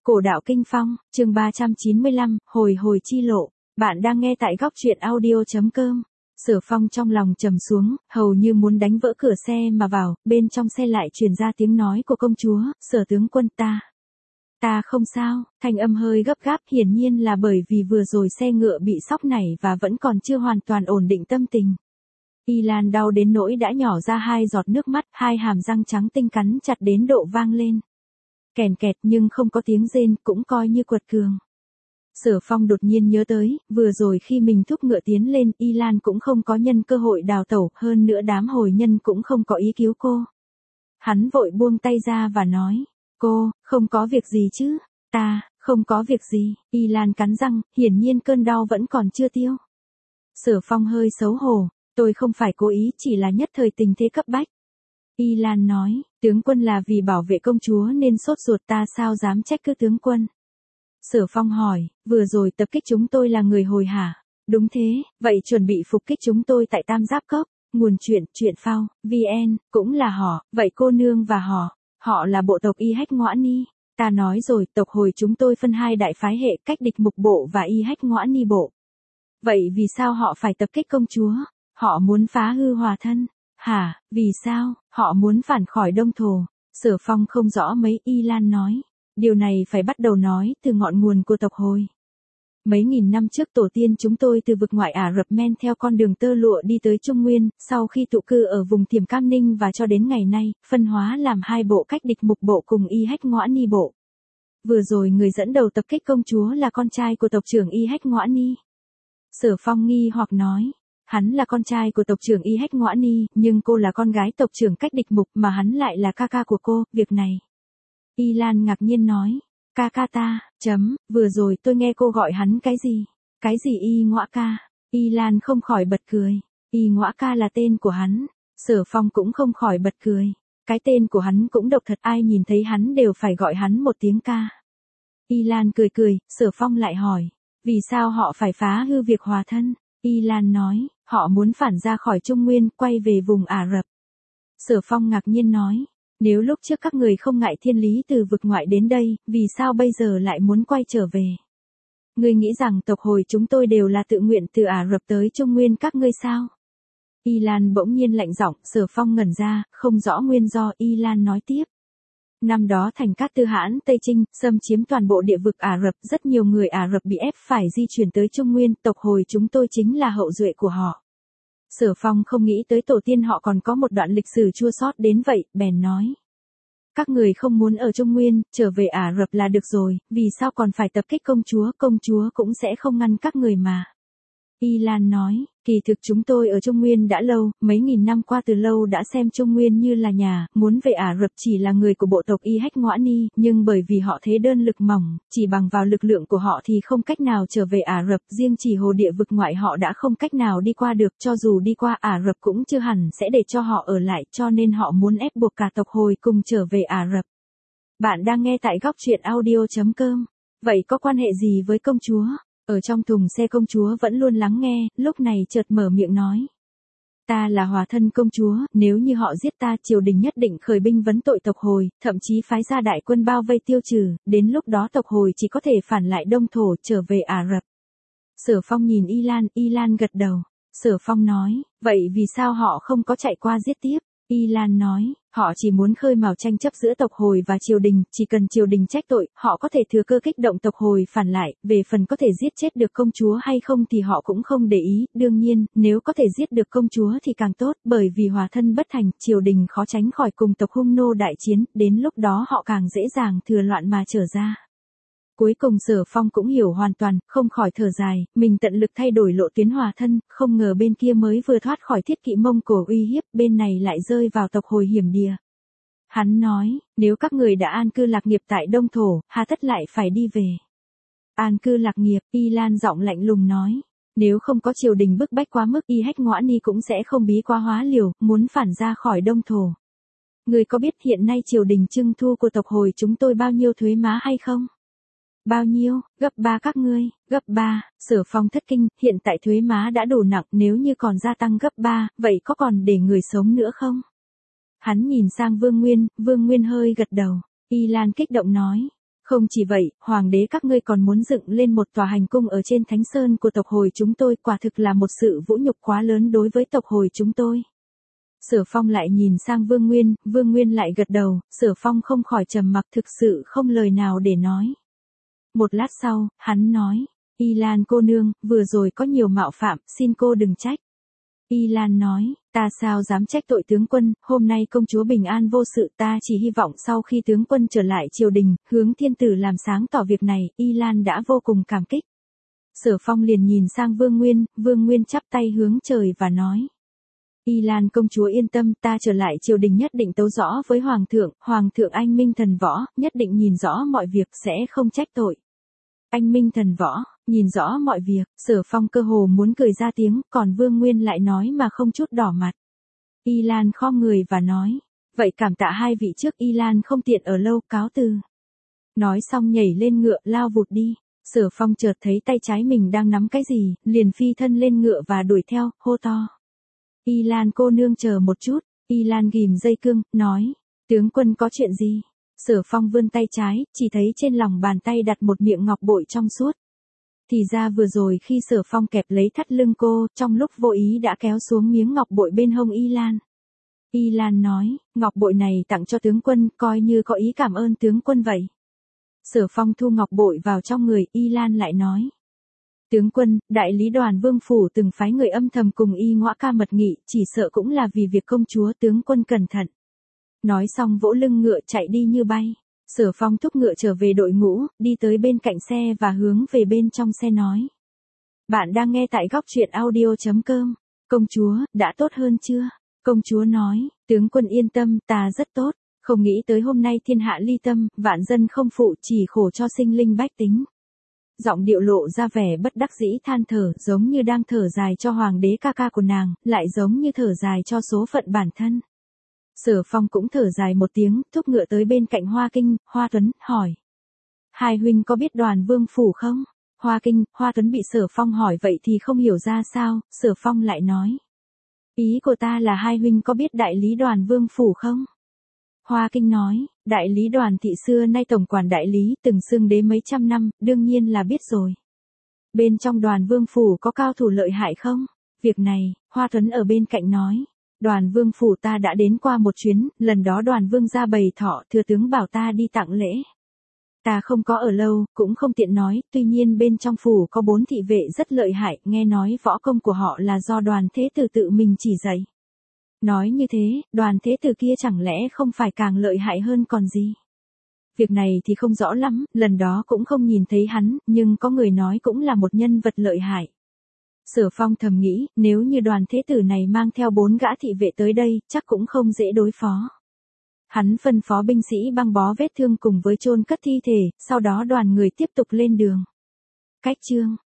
Cổ đạo kinh phong, chương 395, hồi hồi chi lộ. Bạn đang nghe tại góc truyện audio.com. Sở Phong trong lòng trầm xuống, hầu như muốn đánh vỡ cửa xe mà vào, bên trong xe lại truyền ra tiếng nói của công chúa, Sở tướng quân ta không sao, thanh âm hơi gấp gáp, hiển nhiên là bởi vì vừa rồi xe ngựa bị sóc nảy và vẫn còn chưa hoàn toàn ổn định tâm tình. Y Lan đau đến nỗi đã nhỏ ra 2 giọt nước mắt, 2 hàm răng trắng tinh cắn chặt đến độ vang lên. Kèn kẹt nhưng không có tiếng rên, cũng coi như quật cường. Sở Phong đột nhiên nhớ tới, vừa rồi khi mình thúc ngựa tiến lên, Y Lan cũng không có nhân cơ hội đào tẩu, hơn nữa đám hồi nhân cũng không có ý cứu cô. Hắn vội buông tay ra và nói, cô, không có việc gì chứ, không có việc gì. Y Lan cắn răng, hiển nhiên cơn đau vẫn còn chưa tiêu. Sở Phong hơi xấu hổ, tôi không phải cố ý, chỉ là nhất thời tình thế cấp bách. Y Lan nói, tướng quân là vì bảo vệ công chúa nên sốt ruột, ta sao dám trách cứ tướng quân. Sở Phong hỏi, vừa rồi tập kích chúng tôi là người hồi hả? Đúng thế, vậy chuẩn bị phục kích chúng tôi tại Tam Giáp Cốc. Nguồn truyện phao, VN, cũng là họ, vậy cô nương và họ là bộ tộc Y Hách Ngõa Ni. Ta nói rồi, tộc hồi chúng tôi phân 2 đại phái hệ, cách địch mục bộ và Y Hách Ngõa Ni bộ. Vậy vì sao họ phải tập kích công chúa? Họ muốn phá hư hòa thân. Hả, vì sao, họ muốn phản khỏi Đông Thổ? Sở Phong không rõ mấy. Y Lan nói, điều này phải bắt đầu nói từ ngọn nguồn của tộc hồi. Mấy nghìn năm trước tổ tiên chúng tôi từ vực ngoại Ả Rập men theo con đường tơ lụa đi tới Trung Nguyên, sau khi tụ cư ở vùng Thiểm Cam Ninh và cho đến ngày nay, phân hóa làm 2 bộ, cách địch mục bộ cùng Y Hách Ngõa Ni bộ. Vừa rồi người dẫn đầu tập kích công chúa là con trai của tộc trưởng Y Hách Ngõa Ni. Sở Phong nghi hoặc nói, hắn là con trai của tộc trưởng Y Hách Ngõa Ni, nhưng cô là con gái tộc trưởng cách địch mục mà hắn lại là ca ca của cô, việc này. Y Lan ngạc nhiên nói, ca ca ta, vừa rồi tôi nghe cô gọi hắn cái gì? Cái gì Y Ngõa ca? Y Lan không khỏi bật cười, Y Ngõa ca là tên của hắn. Sở Phong cũng không khỏi bật cười, cái tên của hắn cũng độc thật, ai nhìn thấy hắn đều phải gọi hắn một tiếng ca. Y Lan cười, Sở Phong lại hỏi, vì sao họ phải phá hư việc hòa thân? Y Lan nói, họ muốn phản ra khỏi Trung Nguyên, quay về vùng Ả Rập. Sở Phong ngạc nhiên nói, nếu lúc trước các người không ngại thiên lý từ vực ngoại đến đây, vì sao bây giờ lại muốn quay trở về? Ngươi nghĩ rằng tộc hồi chúng tôi đều là tự nguyện từ Ả Rập tới Trung Nguyên các ngươi sao? Y Lan bỗng nhiên lạnh giọng. Sở Phong ngẩn ra, không rõ nguyên do. Y Lan nói tiếp, năm đó thành Cát Tư Hãn Tây Trinh, xâm chiếm toàn bộ địa vực Ả Rập, rất nhiều người Ả Rập bị ép phải di chuyển tới Trung Nguyên, tộc hồi chúng tôi chính là hậu duệ của họ. Sở Phong không nghĩ tới tổ tiên họ còn có một đoạn lịch sử chua xót đến vậy, bèn nói, các người không muốn ở Trung Nguyên, trở về Ả Rập là được rồi, vì sao còn phải tập kích công chúa cũng sẽ không ngăn các người mà. Y Lan nói, kỳ thực chúng tôi ở Trung Nguyên đã lâu, mấy nghìn năm qua từ lâu đã xem Trung Nguyên như là nhà, muốn về Ả Rập chỉ là người của bộ tộc Y Hách Ngõa Ni, nhưng bởi vì họ thế đơn lực mỏng, chỉ bằng vào lực lượng của họ thì không cách nào trở về Ả Rập, riêng chỉ hồ địa vực ngoại họ đã không cách nào đi qua được, cho dù đi qua Ả Rập cũng chưa hẳn sẽ để cho họ ở lại, cho nên họ muốn ép buộc cả tộc hồi cùng trở về Ả Rập. Bạn đang nghe tại góc truyện audio.com. Vậy có quan hệ gì với công chúa? Ở trong thùng xe công chúa vẫn luôn lắng nghe, lúc này chợt mở miệng nói. Ta là hòa thân công chúa, nếu như họ giết ta, triều đình nhất định khởi binh vấn tội tộc hồi, thậm chí phái ra đại quân bao vây tiêu trừ, đến lúc đó tộc hồi chỉ có thể phản lại Đông Thổ trở về Ả Rập. Sở Phong nhìn Y Lan gật đầu. Sở Phong nói, vậy vì sao họ không có chạy qua giết tiếp? Y Lan nói, họ chỉ muốn khơi mào tranh chấp giữa tộc hồi và triều đình, chỉ cần triều đình trách tội, họ có thể thừa cơ kích động tộc hồi phản lại, về phần có thể giết chết được công chúa hay không thì họ cũng không để ý, đương nhiên, nếu có thể giết được công chúa thì càng tốt, bởi vì hòa thân bất thành, triều đình khó tránh khỏi cùng tộc hung nô đại chiến, đến lúc đó họ càng dễ dàng thừa loạn mà trở ra. Cuối cùng Sở Phong cũng hiểu hoàn toàn, không khỏi thở dài, mình tận lực thay đổi lộ tuyến hòa thân, không ngờ bên kia mới vừa thoát khỏi Thiết Kỵ Mông Cổ uy hiếp, bên này lại rơi vào tộc hồi hiểm địa. Hắn nói, nếu các người đã an cư lạc nghiệp tại Đông Thổ, hà tất lại phải đi về. An cư lạc nghiệp, Y Lan giọng lạnh lùng nói, nếu không có triều đình bức bách quá mức, Y Hách Ngõa Ni cũng sẽ không bí quá hóa liều, muốn phản ra khỏi Đông Thổ. Người có biết hiện nay triều đình trưng thu của tộc hồi chúng tôi bao nhiêu thuế má hay không? Bao nhiêu? Gấp 3 các ngươi, gấp 3, Sở Phong thất kinh, hiện tại thuế má đã đủ nặng, nếu như còn gia tăng gấp 3, vậy có còn để người sống nữa không? Hắn nhìn sang Vương Nguyên hơi gật đầu. Y Lan kích động nói, Không chỉ vậy, hoàng đế các ngươi còn muốn dựng lên một tòa hành cung ở trên thánh sơn của tộc hồi chúng tôi, quả thực là một sự vũ nhục quá lớn đối với tộc hồi chúng tôi. Sở Phong lại nhìn sang Vương Nguyên lại gật đầu, Sở Phong không khỏi trầm mặc, thực sự không lời nào để nói. Một lát sau, hắn nói, Y Lan cô nương, vừa rồi có nhiều mạo phạm, xin cô đừng trách. Y Lan nói, ta sao dám trách tội tướng quân, hôm nay công chúa bình an vô sự, ta chỉ hy vọng sau khi tướng quân trở lại triều đình, hướng thiên tử làm sáng tỏ việc này. Y Lan đã vô cùng cảm kích. Sở Phong liền nhìn sang Vương Nguyên chắp tay hướng trời và nói. Y Lan công chúa yên tâm, ta trở lại triều đình nhất định tấu rõ với hoàng thượng anh minh thần võ, nhất định nhìn rõ mọi việc sẽ không trách tội. Anh minh thần võ, nhìn rõ mọi việc, Sở Phong cơ hồ muốn cười ra tiếng, còn Vương Nguyên lại nói mà không chút đỏ mặt. Y Lan khom người và nói, vậy cảm tạ hai vị trước. Y Lan không tiện ở lâu, cáo từ. Nói xong nhảy lên ngựa lao vụt đi. Sở Phong chợt thấy tay trái mình đang nắm cái gì, liền phi thân lên ngựa và đuổi theo, hô to. Y Lan cô nương chờ một chút. Y Lan ghim dây cương, nói, tướng quân có chuyện gì? Sở Phong vươn tay trái, chỉ thấy trên lòng bàn tay đặt một miệng ngọc bội trong suốt. Thì ra vừa rồi khi Sở Phong kẹp lấy thắt lưng cô, trong lúc vô ý đã kéo xuống miếng ngọc bội bên hông Y Lan. Y Lan nói, ngọc bội này tặng cho tướng quân, coi như có ý cảm ơn tướng quân vậy. Sở Phong thu ngọc bội vào trong người, Y Lan lại nói. Tướng quân, đại lý Đoàn Vương phủ từng phái người âm thầm cùng Y Ngõa Ca mật nghị, chỉ sợ cũng là vì việc công chúa, tướng quân cẩn thận. Nói xong vỗ lưng ngựa chạy đi như bay. Sở Phong thúc ngựa trở về đội ngũ, đi tới bên cạnh xe và hướng về bên trong xe nói. Bạn đang nghe tại góc truyện audio.com. Công chúa, đã tốt hơn chưa? Công chúa nói, tướng quân yên tâm, ta rất tốt. Không nghĩ tới hôm nay thiên hạ ly tâm, vạn dân không phụ, chỉ khổ cho sinh linh bách tính. Giọng điệu lộ ra vẻ bất đắc dĩ than thở, giống như đang thở dài cho hoàng đế ca ca của nàng, lại giống như thở dài cho số phận bản thân. Sở Phong cũng thở dài một tiếng, thúc ngựa tới bên cạnh Hoa Kinh, Hoa Tuấn, hỏi. Hai huynh có biết Đoàn Vương phủ không? Hoa Kinh, Hoa Tuấn bị Sở Phong hỏi vậy thì không hiểu ra sao, Sở Phong lại nói. Ý của ta là hai huynh có biết đại lý Đoàn Vương phủ không? Hoa Kinh nói, đại lý Đoàn thị xưa nay tổng quản đại lý, từng xưng đế mấy trăm năm, đương nhiên là biết rồi. Bên trong Đoàn Vương phủ có cao thủ lợi hại không? Việc này, Hoa Tuấn ở bên cạnh nói. Đoàn Vương phủ ta đã đến qua một chuyến, lần đó Đoàn Vương ra bày thọ, thừa tướng bảo ta đi tặng lễ. Ta không có ở lâu, cũng không tiện nói, tuy nhiên bên trong phủ có 4 thị vệ rất lợi hại, nghe nói võ công của họ là do Đoàn Thế Tử tự mình chỉ dạy. Nói như thế, Đoàn Thế Tử kia chẳng lẽ không phải càng lợi hại hơn còn gì? Việc này thì không rõ lắm, lần đó cũng không nhìn thấy hắn, nhưng có người nói cũng là một nhân vật lợi hại. Sở Phong thầm nghĩ, nếu như Đoàn Thế Tử này mang theo 4 gã thị vệ tới đây, chắc cũng không dễ đối phó. Hắn phân phó binh sĩ băng bó vết thương cùng với chôn cất thi thể, sau đó đoàn người tiếp tục lên đường. Cách chương